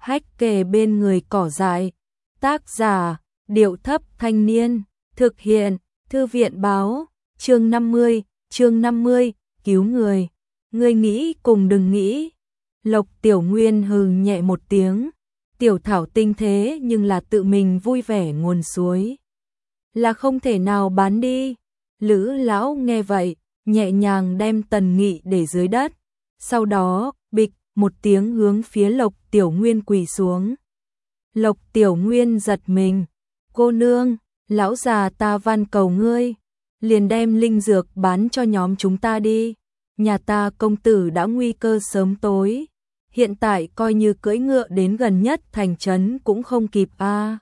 hách kề bên người cỏ dại. Tác giả, Điệu Thấp Thanh Niên. Thực hiện, Thư viện Báo. Chương 50, cứu người. Ngươi nghĩ cùng đừng nghĩ. Lộc Tiểu Nguyên hừ nhẹ một tiếng. Tiểu Thảo Tinh thế nhưng là tự mình vui vẻ nguồn suối. Là không thể nào bán đi. Lữ lão nghe vậy, nhẹ nhàng đem Tần Nghị để dưới đất. Sau đó, bịch, một tiếng hướng phía Lộc Tiểu Nguyên quỳ xuống. Lộc Tiểu Nguyên giật mình. Cô nương, lão già ta van cầu ngươi. Liền đem linh dược bán cho nhóm chúng ta đi. Nhà ta công tử đã nguy cơ sớm tối. Hiện tại coi như cưỡi ngựa đến gần nhất thành trấn cũng không kịp a.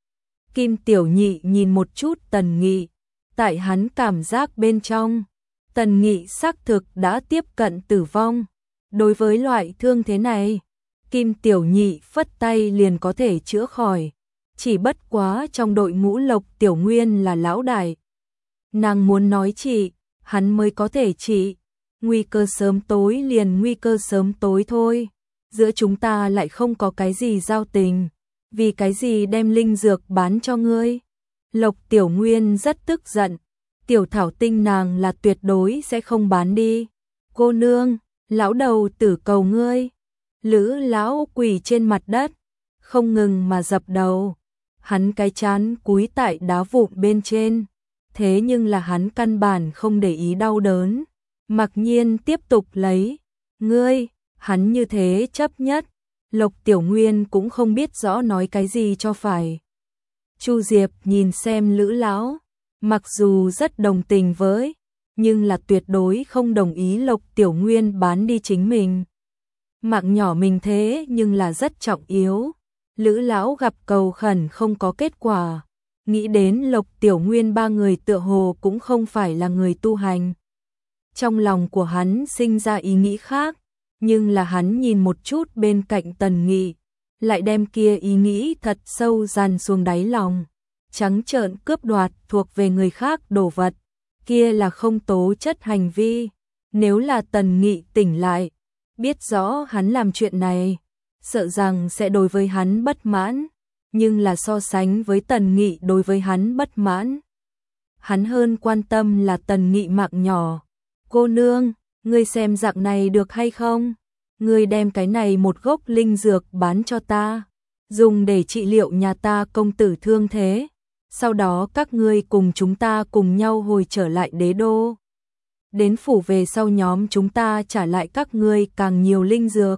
Kim Tiểu Nhị nhìn một chút Tần Nghị. Tại hắn cảm giác bên trong, Tần Nghị xác thực đã tiếp cận tử vong. Đối với loại thương thế này, Kim Tiểu Nhị phất tay liền có thể chữa khỏi. Chỉ bất quá trong đội ngũ Lộc Tiểu Nguyên là lão đại. Nàng muốn nói trị, hắn mới có thể trị. Nguy cơ sớm tối liền nguy cơ sớm tối thôi. Giữa chúng ta lại không có cái gì giao tình. Vì cái gì đem linh dược bán cho ngươi? Lộc Tiểu Nguyên rất tức giận. Tiểu Thảo Tinh nàng là tuyệt đối sẽ không bán đi. Cô nương, lão đầu tử cầu ngươi. Lữ lão quỳ trên mặt đất, không ngừng mà dập đầu. Hắn cái chán cúi tại đá vụn bên trên. Thế nhưng là hắn căn bản không để ý đau đớn. Mặc nhiên tiếp tục lấy. Ngươi, hắn như thế chấp nhất. Lộc Tiểu Nguyên cũng không biết rõ nói cái gì cho phải. Chu Diệp nhìn xem Lữ lão, mặc dù rất đồng tình với, nhưng là tuyệt đối không đồng ý Lộc Tiểu Nguyên bán đi chính mình. Mạng nhỏ mình thế nhưng là rất trọng yếu. Lữ lão gặp cầu khẩn không có kết quả, nghĩ đến Lộc Tiểu Nguyên ba người tựa hồ cũng không phải là người tu hành. Trong lòng của hắn sinh ra ý nghĩ khác, nhưng là hắn nhìn một chút bên cạnh Tần Nghị, lại đem kia ý nghĩ thật sâu dằn xuống đáy lòng. Trắng trợn cướp đoạt thuộc về người khác đồ vật, kia là không tố chất hành vi. Nếu là Tần Nghị tỉnh lại, biết rõ hắn làm chuyện này, sợ rằng sẽ đối với hắn bất mãn, nhưng là so sánh với Tần Nghị đối với hắn bất mãn, hắn hơn quan tâm là Tần Nghị mạng nhỏ. Cô nương, ngươi xem dạng này được hay không? Ngươi đem cái này một gốc linh dược bán cho ta, dùng để trị liệu nhà ta công tử thương thế. Sau đó các ngươi cùng chúng ta cùng nhau hồi trở lại đế đô. Đến phủ về sau nhóm chúng ta trả lại các ngươi càng nhiều linh dược.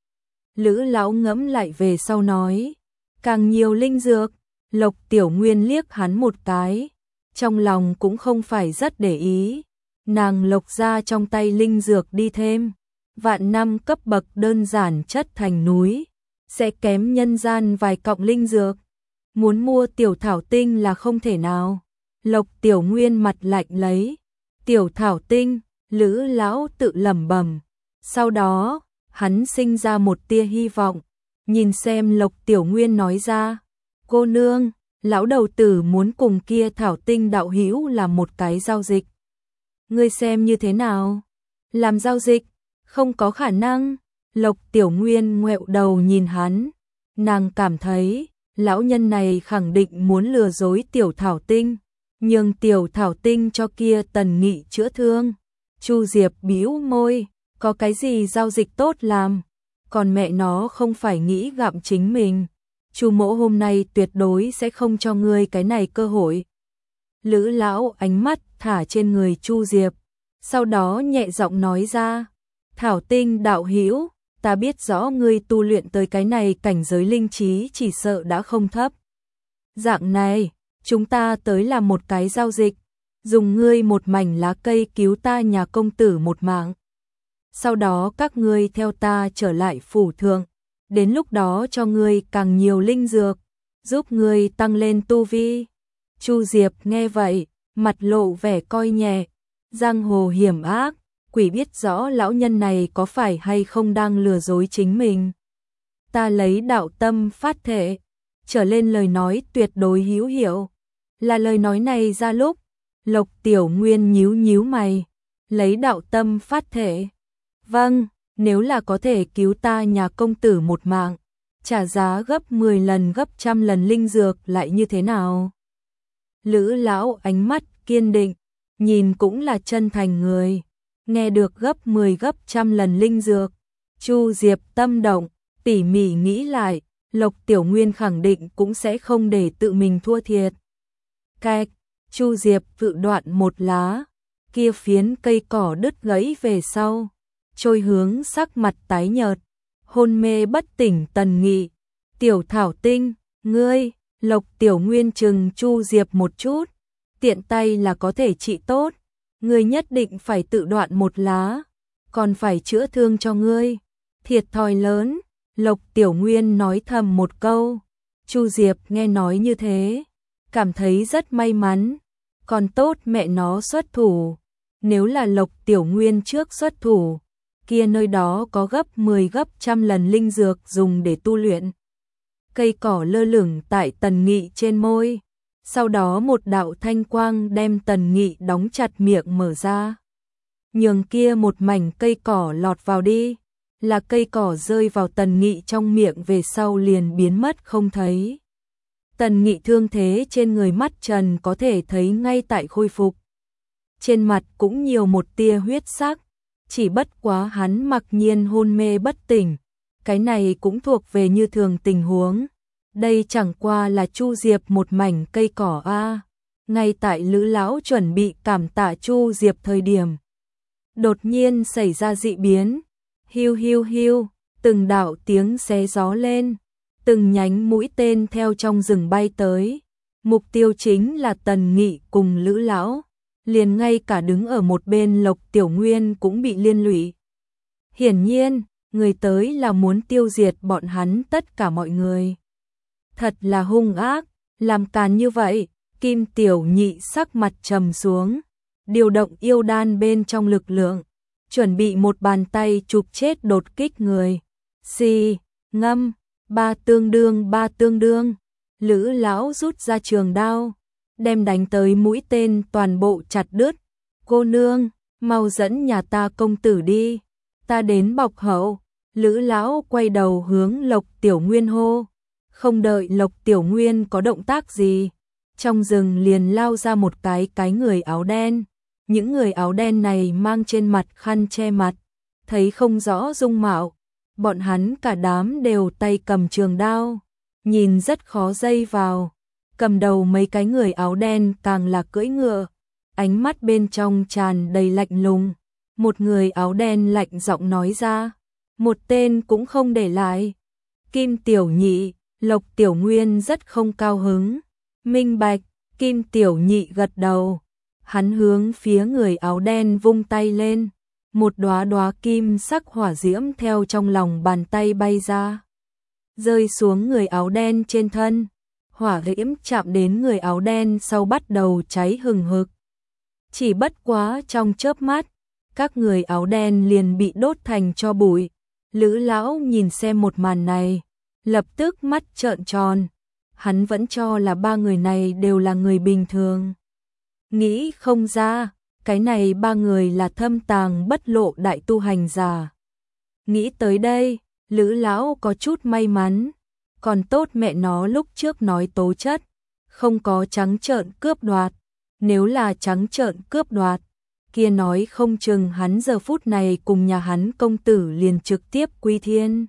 Lữ lão ngẫm lại về sau nói. Càng nhiều linh dược. Lộc Tiểu Nguyên liếc hắn một cái. Trong lòng cũng không phải rất để ý. Nàng lộc ra trong tay linh dược đi thêm. Vạn năm cấp bậc đơn giản chất thành núi. Sẽ kém nhân gian vài cọng linh dược. Muốn mua Tiểu Thảo Tinh là không thể nào. Lộc Tiểu Nguyên mặt lạnh lấy. Tiểu Thảo Tinh, Lữ lão tự lẩm bẩm. Sau đó, hắn sinh ra một tia hy vọng. Nhìn xem Lộc Tiểu Nguyên nói ra. Cô nương, lão đầu tử muốn cùng kia Thảo Tinh đạo hữu làm một cái giao dịch. Ngươi xem như thế nào? Làm giao dịch? Không có khả năng. Lộc Tiểu Nguyên ngoẹo đầu nhìn hắn. Nàng cảm thấy lão nhân này khẳng định muốn lừa dối Tiểu Thảo Tinh, nhưng Tiểu Thảo Tinh cho kia Tần Nghị chữa thương. Chu Diệp bĩu môi, có cái gì giao dịch tốt làm, còn mẹ nó không phải nghĩ gặm chính mình. Chu mỗ hôm nay tuyệt đối sẽ không cho ngươi cái này cơ hội. Lữ lão ánh mắt thả trên người Chu Diệp, sau đó nhẹ giọng nói ra, Thảo Tinh đạo hữu, ta biết rõ ngươi tu luyện tới cái này cảnh giới linh trí chỉ sợ đã không thấp. Dạng này, chúng ta tới làm một cái giao dịch, dùng ngươi một mảnh lá cây cứu ta nhà công tử một mạng. Sau đó các ngươi theo ta trở lại phủ thượng, đến lúc đó cho ngươi càng nhiều linh dược, giúp ngươi tăng lên tu vi. Chu Diệp nghe vậy, mặt lộ vẻ coi nhẹ, giang hồ hiểm ác. Quỷ biết rõ lão nhân này có phải hay không đang lừa dối chính mình. Ta lấy đạo tâm phát thể, trở lên lời nói tuyệt đối hữu hiệu. Là lời nói này ra lúc, Lộc Tiểu Nguyên nhíu nhíu mày, lấy đạo tâm phát thể. Vâng, nếu là có thể cứu ta nhà công tử một mạng, trả giá gấp 10 lần gấp trăm lần linh dược lại như thế nào? Lữ lão ánh mắt kiên định, nhìn cũng là chân thành người, nghe được gấp 10 gấp trăm lần linh dược, Chu Diệp tâm động, tỉ mỉ nghĩ lại, Lộc Tiểu Nguyên khẳng định cũng sẽ không để tự mình thua thiệt. Cạch, Chu Diệp tự đoạn một lá, kia phiến cây cỏ đứt gãy về sau, trôi hướng sắc mặt tái nhợt, hôn mê bất tỉnh Tần Nghị. Tiểu Thảo Tinh, ngươi, Lộc Tiểu Nguyên chừng Chu Diệp một chút, tiện tay là có thể trị tốt, ngươi nhất định phải tự đoạn một lá, còn phải chữa thương cho ngươi, thiệt thòi lớn. Lộc Tiểu Nguyên nói thầm một câu, Chu Diệp nghe nói như thế, cảm thấy rất may mắn, còn tốt mẹ nó xuất thủ, nếu là Lộc Tiểu Nguyên trước xuất thủ, kia nơi đó có gấp 10 gấp trăm lần linh dược dùng để tu luyện. Cây cỏ lơ lửng tại Tần Nghị trên môi, sau đó một đạo thanh quang đem Tần Nghị đóng chặt miệng mở ra. Nhường kia một mảnh cây cỏ lọt vào đi, là cây cỏ rơi vào Tần Nghị trong miệng về sau liền biến mất không thấy. Tần Nghị thương thế trên người mắt trần có thể thấy ngay tại khôi phục. Trên mặt cũng nhiều một tia huyết sắc, chỉ bất quá hắn mặc nhiên hôn mê bất tỉnh. Cái này cũng thuộc về như thường tình huống. Đây chẳng qua là Chu Diệp một mảnh cây cỏ a. Ngay tại Lữ lão chuẩn bị cảm tạ Chu Diệp thời điểm, đột nhiên xảy ra dị biến. Hiu hiu hiu, từng đạo tiếng xé gió lên, từng nhánh mũi tên theo trong rừng bay tới. Mục tiêu chính là Tần Nghị cùng Lữ lão, liền ngay cả đứng ở một bên Lộc Tiểu Nguyên cũng bị liên lụy. Hiển nhiên, người tới là muốn tiêu diệt bọn hắn tất cả mọi người. Thật là hung ác, làm càn như vậy. Kim Tiểu Nhị sắc mặt trầm xuống, điều động yêu đan bên trong lực lượng, chuẩn bị một bàn tay chụp chết đột kích người. Xì, ngâm, ba tương đương. Lữ lão rút ra trường đao, đem đánh tới mũi tên toàn bộ chặt đứt. Cô nương, mau dẫn nhà ta công tử đi, ta đến bọc hậu. Lữ lão quay đầu hướng Lộc Tiểu Nguyên hô, không đợi Lộc Tiểu Nguyên có động tác gì, trong rừng liền lao ra một cái người áo đen. Những người áo đen này mang trên mặt khăn che mặt, thấy không rõ dung mạo, bọn hắn cả đám đều tay cầm trường đao, nhìn rất khó dây vào. Cầm đầu mấy cái người áo đen càng là cưỡi ngựa, ánh mắt bên trong tràn đầy lạnh lùng. Một người áo đen lạnh giọng nói ra, một tên cũng không để lại. Kim Tiểu Nhị, Lộc Tiểu Nguyên rất không cao hứng. Minh bạch, Kim Tiểu Nhị gật đầu. Hắn hướng phía người áo đen vung tay lên, một đóa đóa kim sắc hỏa diễm theo trong lòng bàn tay bay ra, rơi xuống người áo đen trên thân. Hỏa diễm chạm đến người áo đen sau bắt đầu cháy hừng hực. Chỉ bất quá trong chớp mắt, các người áo đen liền bị đốt thành tro bụi. Lữ lão nhìn xem một màn này, lập tức mắt trợn tròn. Hắn vẫn cho là ba người này đều là người bình thường. Nghĩ không ra, cái này ba người là thâm tàng bất lộ đại tu hành giả. Nghĩ tới đây, Lữ lão có chút may mắn, còn tốt mẹ nó lúc trước nói tố chất, không có trắng trợn cướp đoạt. Nếu là trắng trợn cướp đoạt, kia nói không chừng hắn giờ phút này cùng nhà hắn công tử liền trực tiếp quy thiên.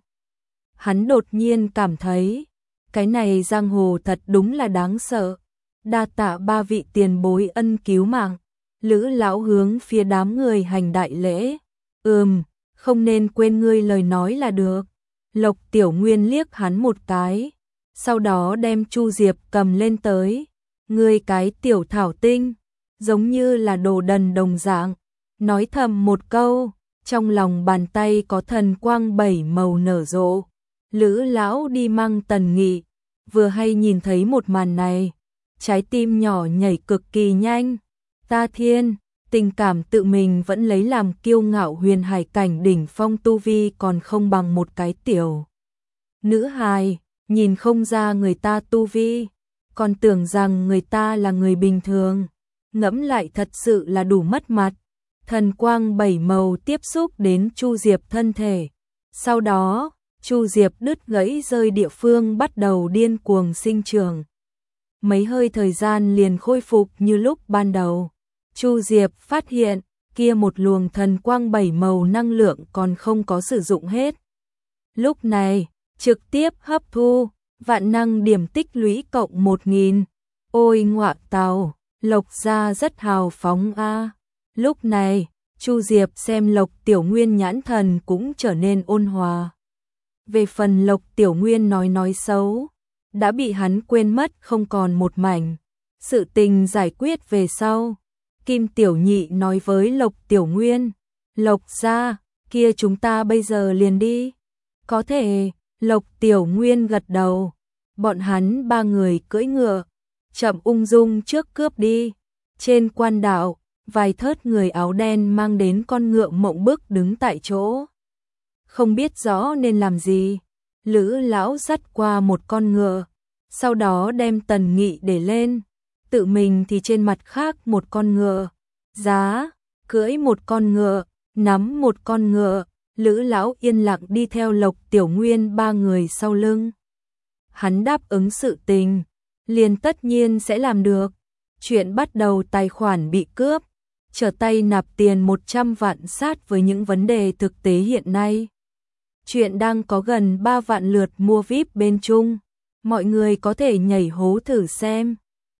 Hắn đột nhiên cảm thấy, cái này giang hồ thật đúng là đáng sợ. Đa tạ ba vị tiền bối ân cứu mạng. Lữ lão hướng phía đám người hành đại lễ. Không nên quên ngươi lời nói là được. Lộc Tiểu Nguyên liếc hắn một cái, sau đó đem Chu Diệp cầm lên tới. Ngươi cái tiểu thảo tinh, giống như là đồ đần đồng dạng. Nói thầm một câu, trong lòng bàn tay có thần quang bảy màu nở rộ. Lữ lão đi mang Tần Nghị, vừa hay nhìn thấy một màn này, trái tim nhỏ nhảy cực kỳ nhanh. Ta thiên, tình cảm tự mình vẫn lấy làm kiêu ngạo, huyền hải cảnh đỉnh phong tu vi còn không bằng một cái tiểu nữ hài, nhìn không ra người ta tu vi, còn tưởng rằng người ta là người bình thường. Ngẫm lại thật sự là đủ mất mặt. Thần quang bảy màu tiếp xúc đến Chu Diệp thân thể, sau đó Chu Diệp đứt gãy rơi địa phương bắt đầu điên cuồng sinh trưởng. Mấy hơi thời gian liền khôi phục như lúc ban đầu. Chu Diệp phát hiện, kia một luồng thần quang 7 màu năng lượng còn không có sử dụng hết. Lúc này, trực tiếp hấp thu, vạn năng điểm tích lũy cộng 1000. Ôi ngọa tào, Lộc gia rất hào phóng a. Lúc này, Chu Diệp xem Lộc Tiểu Nguyên nhãn thần cũng trở nên ôn hòa. Về phần Lộc Tiểu Nguyên nói xấu, đã bị hắn quên mất không còn một mảnh. Sự tình giải quyết về sau, Kim Tiểu Nhị nói với Lộc Tiểu Nguyên, Lộc gia, kia chúng ta bây giờ liền đi. Có thể, Lộc Tiểu Nguyên gật đầu. Bọn hắn 3 người cưỡi ngựa, chậm ung dung trước cướp đi. Trên quan đạo, vài thớt người áo đen mang đến con ngựa mộng bức đứng tại chỗ. Không biết rõ nên làm gì. Lữ lão dắt qua một con ngựa, sau đó đem Tần Nghị để lên, tự mình thì trên mặt khác một con ngựa. Giá, cưỡi một con ngựa, nắm một con ngựa, Lữ lão yên lặng đi theo Lộc Tiểu Nguyên 3 người sau lưng. Hắn đáp ứng sự tình, liền tất nhiên sẽ làm được. Chuyện bắt đầu tài khoản bị cướp, trở tay nạp tiền 100 vạn sát với những vấn đề thực tế hiện nay. Chuyện đang có gần 3 vạn lượt mua VIP bên Trung, mọi người có thể nhảy hố thử xem.